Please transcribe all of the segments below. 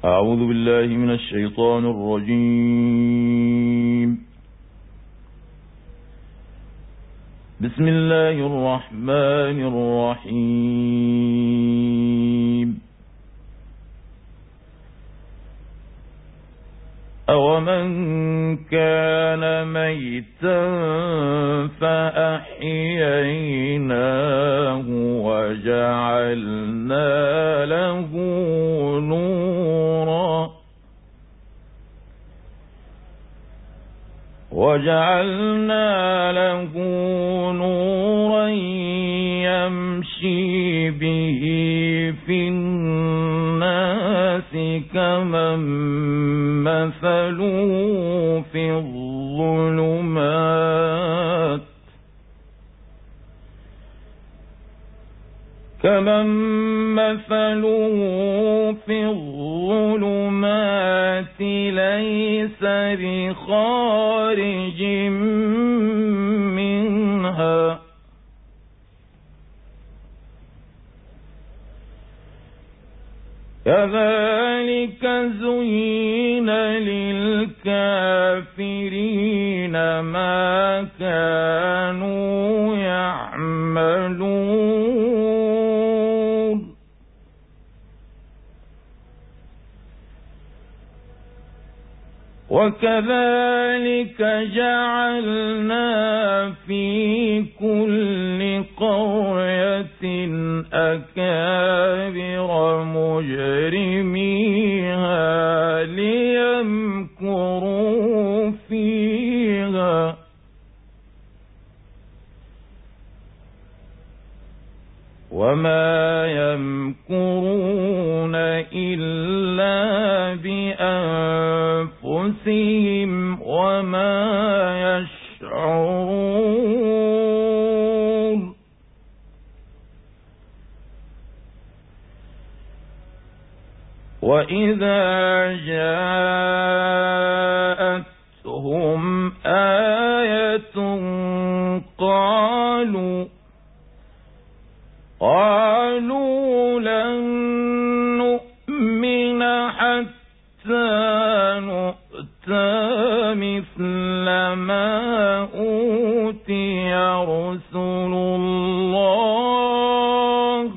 أعوذ بالله من الشيطان الرجيم. بسم الله الرحمن الرحيم. أومن كان ميتا فأحييناه وجعلنا له نورا يمشي به في الناس كمن مثله في الظلمات ليس بخارج منها كذلك زين للكافرين ما كانوا يعملون وكذلك جعلنا في كل قرية أكابر مجرميها ليمكروا فيها وما يمكرون إلا بأنفسهم وما يشعرون وإذا جاءتهم آية قالوا لن نؤمن حتى نؤتى مثل ما أوتي رسل الله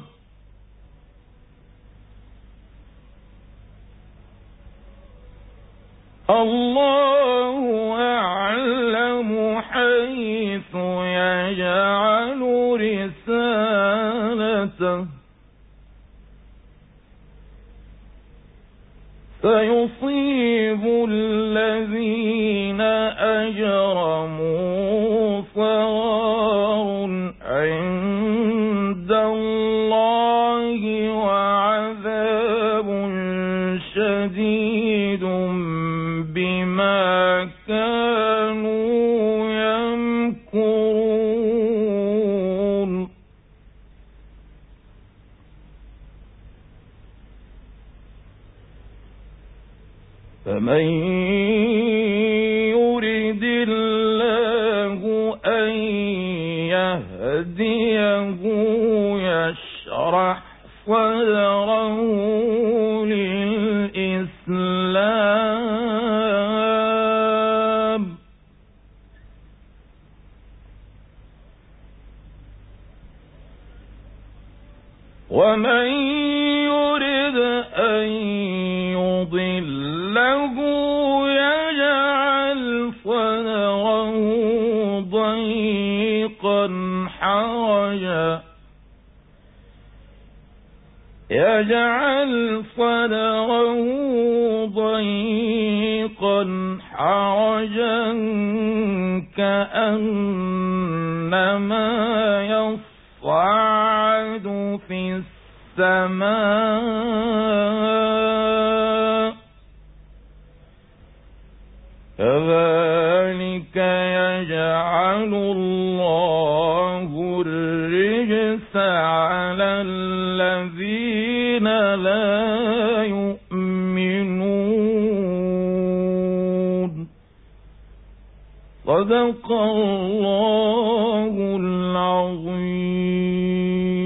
أعلم حيث يجعل رسالته سيصيب الذين أجرموا صغار عند الله وعذاب شديد بما كانوا يمكرون فمن يرد الله أن يهديه يشرح صدره للإسلام ومن يرد أن يضله يجعل صدره ضيقا حرجا كأنما يصعد في السماء كذلك يجعل الله الرجس على الذين لا يؤمنون. صدق الله العظيم.